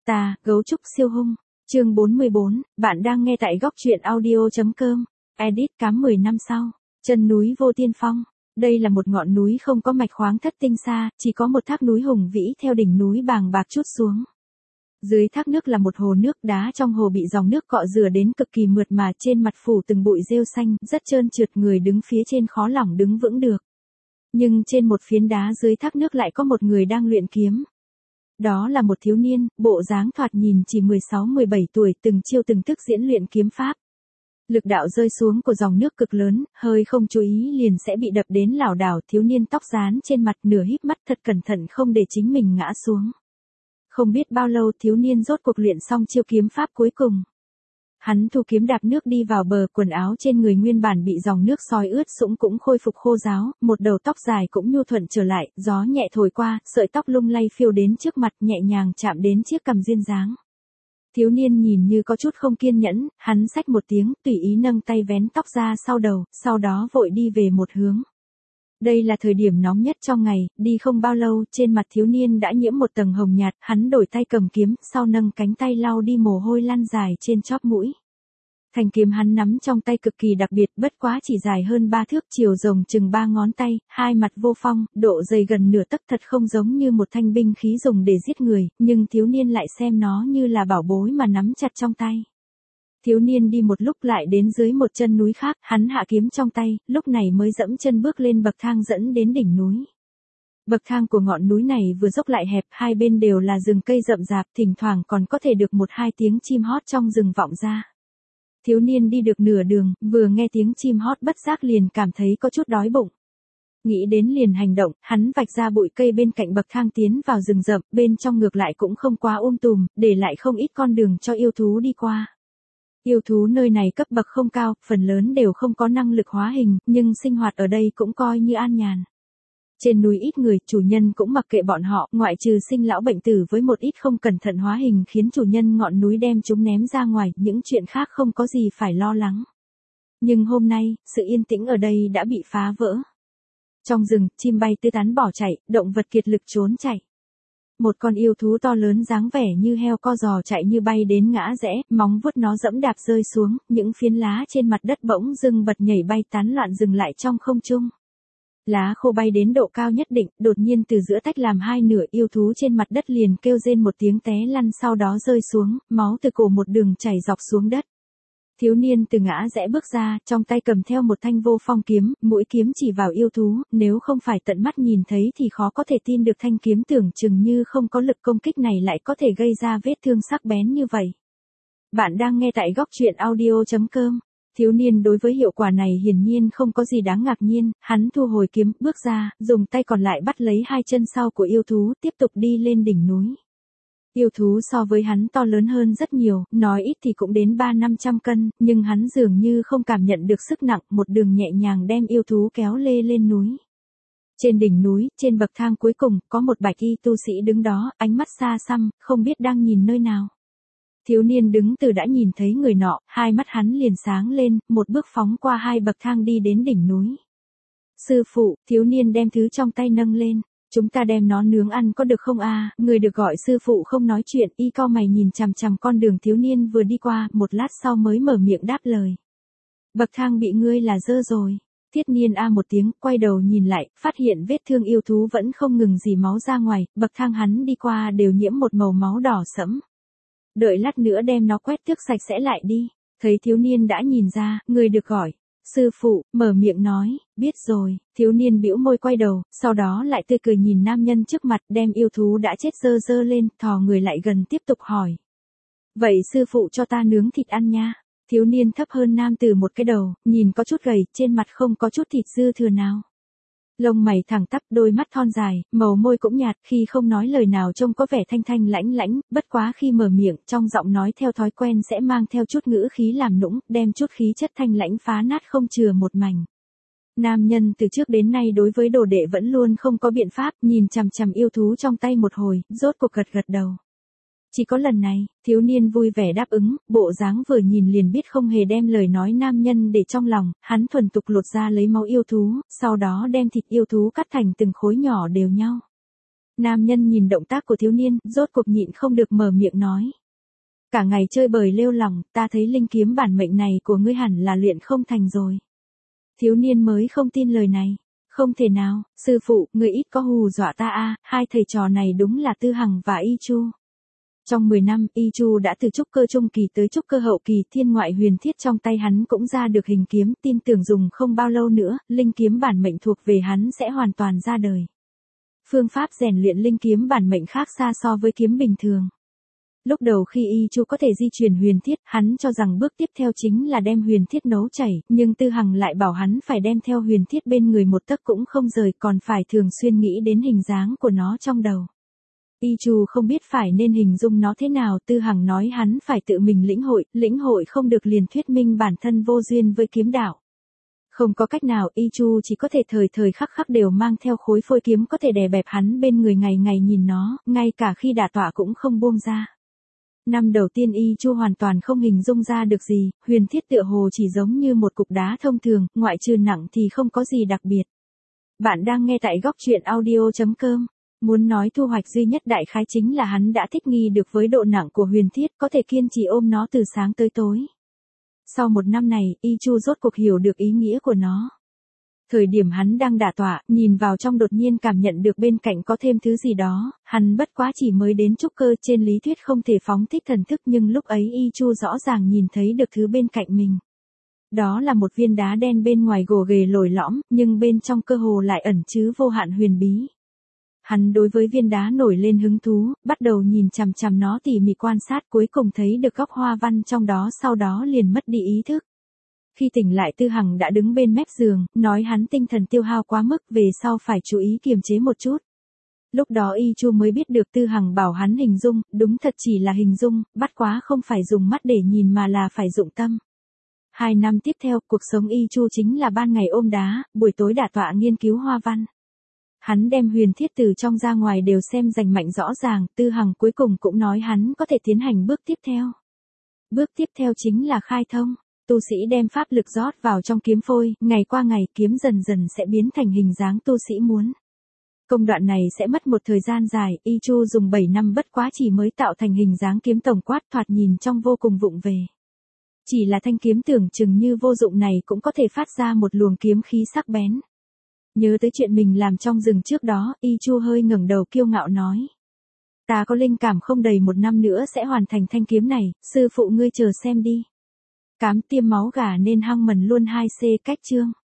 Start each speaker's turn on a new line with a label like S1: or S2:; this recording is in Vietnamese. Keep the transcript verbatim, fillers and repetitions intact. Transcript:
S1: Ta, gấu trúc siêu hung. Chương bốn mươi bốn, bạn đang nghe tại góc truyện audio.com. Edit cám mười năm sau. Chân núi Vô Tiên Phong. Đây là một ngọn núi không có mạch khoáng thất tinh xa, chỉ có một thác núi hùng vĩ theo đỉnh núi bàng bạc trút xuống. Dưới thác nước là một hồ nước, đá trong hồ bị dòng nước cọ rửa đến cực kỳ mượt mà, trên mặt phủ từng bụi rêu xanh, rất trơn trượt, người đứng phía trên khó lòng đứng vững được. Nhưng trên một phiến đá dưới thác nước lại có một người đang luyện kiếm. Đó là một thiếu niên, bộ dáng thoạt nhìn chỉ mười sáu mười bảy tuổi, từng chiêu từng thức diễn luyện kiếm pháp. Lực đạo rơi xuống của dòng nước cực lớn, hơi không chú ý liền sẽ bị đập đến lảo đảo. Thiếu niên tóc rán trên mặt, nửa híp mắt thật cẩn thận không để chính mình ngã xuống. Không biết bao lâu thiếu niên rốt cuộc luyện xong chiêu kiếm pháp cuối cùng. Hắn thu kiếm đạp nước đi vào bờ, quần áo trên người nguyên bản bị dòng nước sói ướt sũng cũng khôi phục khô ráo, một đầu tóc dài cũng nhu thuận trở lại, gió nhẹ thổi qua, sợi tóc lung lay phiêu đến trước mặt, nhẹ nhàng chạm đến chiếc cằm duyên dáng. Thiếu niên nhìn như có chút không kiên nhẫn, hắn xách một tiếng, tùy ý nâng tay vén tóc ra sau đầu, sau đó vội đi về một hướng. Đây là thời điểm nóng nhất trong ngày, đi không bao lâu, trên mặt thiếu niên đã nhiễm một tầng hồng nhạt, hắn đổi tay cầm kiếm, sau nâng cánh tay lau đi mồ hôi lăn dài trên chóp mũi. Thanh kiếm hắn nắm trong tay cực kỳ đặc biệt, bất quá chỉ dài hơn ba thước, chiều rộng chừng ba ngón tay, hai mặt vô phong, độ dày gần nửa tấc, thật không giống như một thanh binh khí dùng để giết người, nhưng thiếu niên lại xem nó như là bảo bối mà nắm chặt trong tay. Thiếu niên đi một lúc lại đến dưới một chân núi khác, hắn hạ kiếm trong tay, lúc này mới dẫm chân bước lên bậc thang dẫn đến đỉnh núi. Bậc thang của ngọn núi này vừa dốc lại hẹp, hai bên đều là rừng cây rậm rạp, thỉnh thoảng còn có thể được một hai tiếng chim hót trong rừng vọng ra. Thiếu niên đi được nửa đường, vừa nghe tiếng chim hót bất giác liền cảm thấy có chút đói bụng. Nghĩ đến liền hành động, hắn vạch ra bụi cây bên cạnh bậc thang tiến vào rừng rậm, bên trong ngược lại cũng không quá um tùm, để lại không ít con đường cho yêu thú đi qua. Yêu thú nơi này cấp bậc không cao, phần lớn đều không có năng lực hóa hình, nhưng sinh hoạt ở đây cũng coi như an nhàn. Trên núi ít người, chủ nhân cũng mặc kệ bọn họ, ngoại trừ sinh lão bệnh tử với một ít không cẩn thận hóa hình khiến chủ nhân ngọn núi đem chúng ném ra ngoài, những chuyện khác không có gì phải lo lắng. Nhưng hôm nay, sự yên tĩnh ở đây đã bị phá vỡ. Trong rừng, chim bay tứ tán bỏ chạy, động vật kiệt lực trốn chạy. Một con yêu thú to lớn dáng vẻ như heo co giò chạy như bay đến ngã rẽ, móng vuốt nó dẫm đạp rơi xuống, những phiến lá trên mặt đất bỗng dưng bật nhảy bay tán loạn dừng lại trong không trung. Lá khô bay đến độ cao nhất định, đột nhiên từ giữa tách làm hai nửa, yêu thú trên mặt đất liền kêu rên một tiếng té lăn sau đó rơi xuống, máu từ cổ một đường chảy dọc xuống đất. Thiếu niên từ ngã rẽ bước ra, trong tay cầm theo một thanh vô phong kiếm, mũi kiếm chỉ vào yêu thú, nếu không phải tận mắt nhìn thấy thì khó có thể tin được thanh kiếm tưởng chừng như không có lực công kích này lại có thể gây ra vết thương sắc bén như vậy. Bạn đang nghe tại góc truyện audio.com. Thiếu niên đối với hiệu quả này hiển nhiên không có gì đáng ngạc nhiên, hắn thu hồi kiếm, bước ra, dùng tay còn lại bắt lấy hai chân sau của yêu thú, tiếp tục đi lên đỉnh núi. Yêu thú so với hắn to lớn hơn rất nhiều, nói ít thì cũng đến ba năm trăm cân, nhưng hắn dường như không cảm nhận được sức nặng, một đường nhẹ nhàng đem yêu thú kéo lê lên núi. Trên đỉnh núi, trên bậc thang cuối cùng, có một bạch y tu sĩ đứng đó, ánh mắt xa xăm, không biết đang nhìn nơi nào. Thiếu niên đứng từ đã nhìn thấy người nọ, hai mắt hắn liền sáng lên, một bước phóng qua hai bậc thang đi đến đỉnh núi. Sư phụ, thiếu niên đem thứ trong tay nâng lên. Chúng ta đem nó nướng ăn có được không a? Người được gọi sư phụ không nói chuyện, y cau mày nhìn chằm chằm con đường thiếu niên vừa đi qua, một lát sau mới mở miệng đáp lời. Bậc thang bị ngươi là dơ rồi. Thiết niên a một tiếng, quay đầu nhìn lại, phát hiện vết thương yêu thú vẫn không ngừng dì máu ra ngoài, bậc thang hắn đi qua đều nhiễm một màu máu đỏ sẫm. Đợi lát nữa đem nó quét tước sạch sẽ lại đi. Thấy thiếu niên đã nhìn ra, người được gọi. Sư phụ, mở miệng nói, biết rồi, thiếu niên bĩu môi quay đầu, sau đó lại tươi cười nhìn nam nhân trước mặt, đem yêu thú đã chết dơ dơ lên, thò người lại gần tiếp tục hỏi. Vậy sư phụ cho ta nướng thịt ăn nha. Thiếu niên thấp hơn nam tử một cái đầu, nhìn có chút gầy, trên mặt không có chút thịt dư thừa nào. Lông mày thẳng tắp, đôi mắt thon dài, màu môi cũng nhạt, khi không nói lời nào trông có vẻ thanh thanh lãnh lãnh, bất quá khi mở miệng, trong giọng nói theo thói quen sẽ mang theo chút ngữ khí làm nũng, đem chút khí chất thanh lãnh phá nát không chừa một mảnh. Nam nhân từ trước đến nay đối với đồ đệ vẫn luôn không có biện pháp, nhìn chằm chằm yêu thú trong tay một hồi, rốt cuộc gật gật đầu. Chỉ có lần này, thiếu niên vui vẻ đáp ứng, bộ dáng vừa nhìn liền biết không hề đem lời nói nam nhân để trong lòng, hắn thuần tục lột ra lấy máu yêu thú, sau đó đem thịt yêu thú cắt thành từng khối nhỏ đều nhau. Nam nhân nhìn động tác của thiếu niên, rốt cuộc nhịn không được mở miệng nói. Cả ngày chơi bời lêu lỏng, ta thấy linh kiếm bản mệnh này của ngươi hẳn là luyện không thành rồi. Thiếu niên mới không tin lời này. Không thể nào, sư phụ, ngươi ít có hù dọa ta a, hai thầy trò này đúng là Tư Hằng và Y Chu. Trong mười năm, Y Chu đã từ trúc cơ trung kỳ tới trúc cơ hậu kỳ, thiên ngoại huyền thiết trong tay hắn cũng ra được hình kiếm, tin tưởng dùng không bao lâu nữa, linh kiếm bản mệnh thuộc về hắn sẽ hoàn toàn ra đời. Phương pháp rèn luyện linh kiếm bản mệnh khác xa so với kiếm bình thường. Lúc đầu khi Y Chu có thể di chuyển huyền thiết, hắn cho rằng bước tiếp theo chính là đem huyền thiết nấu chảy, nhưng Tư Hằng lại bảo hắn phải đem theo huyền thiết bên người một tấc cũng không rời, còn phải thường xuyên nghĩ đến hình dáng của nó trong đầu. Y Chu không biết phải nên hình dung nó thế nào, Tư Hằng nói hắn phải tự mình lĩnh hội, lĩnh hội không được liền thuyết minh bản thân vô duyên với kiếm đạo. Không có cách nào, Y Chu chỉ có thể thời thời khắc khắc đều mang theo khối phôi kiếm có thể đè bẹp hắn bên người ngày ngày nhìn nó, ngay cả khi đả tọa cũng không buông ra. Năm đầu tiên Y Chu hoàn toàn không hình dung ra được gì, huyền thiết tựa hồ chỉ giống như một cục đá thông thường, ngoại trừ nặng thì không có gì đặc biệt. Bạn đang nghe tại góc truyện audio chấm com. Muốn nói thu hoạch duy nhất đại khái chính là hắn đã thích nghi được với độ nặng của huyền thiết, có thể kiên trì ôm nó từ sáng tới tối. Sau một năm này, Y Chu rốt cuộc hiểu được ý nghĩa của nó. Thời điểm hắn đang đả tọa, nhìn vào trong đột nhiên cảm nhận được bên cạnh có thêm thứ gì đó, hắn bất quá chỉ mới đến trúc cơ, trên lý thuyết không thể phóng thích thần thức, nhưng lúc ấy Y Chu rõ ràng nhìn thấy được thứ bên cạnh mình. Đó là một viên đá đen bên ngoài gồ ghề lồi lõm, nhưng bên trong cơ hồ lại ẩn chứa vô hạn huyền bí. Hắn đối với viên đá nổi lên hứng thú, bắt đầu nhìn chằm chằm nó tỉ mỉ quan sát, cuối cùng thấy được góc hoa văn trong đó, sau đó liền mất đi ý thức. Khi tỉnh lại Tư Hằng đã đứng bên mép giường, nói hắn tinh thần tiêu hao quá mức, về sau phải chú ý kiềm chế một chút. Lúc đó Y Chu mới biết được Tư Hằng bảo hắn hình dung, đúng thật chỉ là hình dung, bắt quá không phải dùng mắt để nhìn mà là phải dụng tâm. Hai năm tiếp theo, cuộc sống Y Chu chính là ban ngày ôm đá, buổi tối đả tọa nghiên cứu hoa văn. Hắn đem huyền thiết từ trong ra ngoài đều xem rành mạch rõ ràng, Tư Hằng cuối cùng cũng nói hắn có thể tiến hành bước tiếp theo. Bước tiếp theo chính là khai thông. Tu sĩ đem pháp lực rót vào trong kiếm phôi, ngày qua ngày kiếm dần dần sẽ biến thành hình dáng tu sĩ muốn. Công đoạn này sẽ mất một thời gian dài, Y Chu dùng bảy năm bất quá chỉ mới tạo thành hình dáng kiếm tổng quát, thoạt nhìn trong vô cùng vụng về. Chỉ là thanh kiếm tưởng chừng như vô dụng này cũng có thể phát ra một luồng kiếm khí sắc bén. Nhớ tới chuyện mình làm trong rừng trước đó, Y Chu hơi ngẩng đầu kiêu ngạo nói. Ta có linh cảm không đầy một năm nữa sẽ hoàn thành thanh kiếm này, sư phụ ngươi chờ xem đi. Cám tiêm máu gà nên hăng mần luôn hai C cách chương.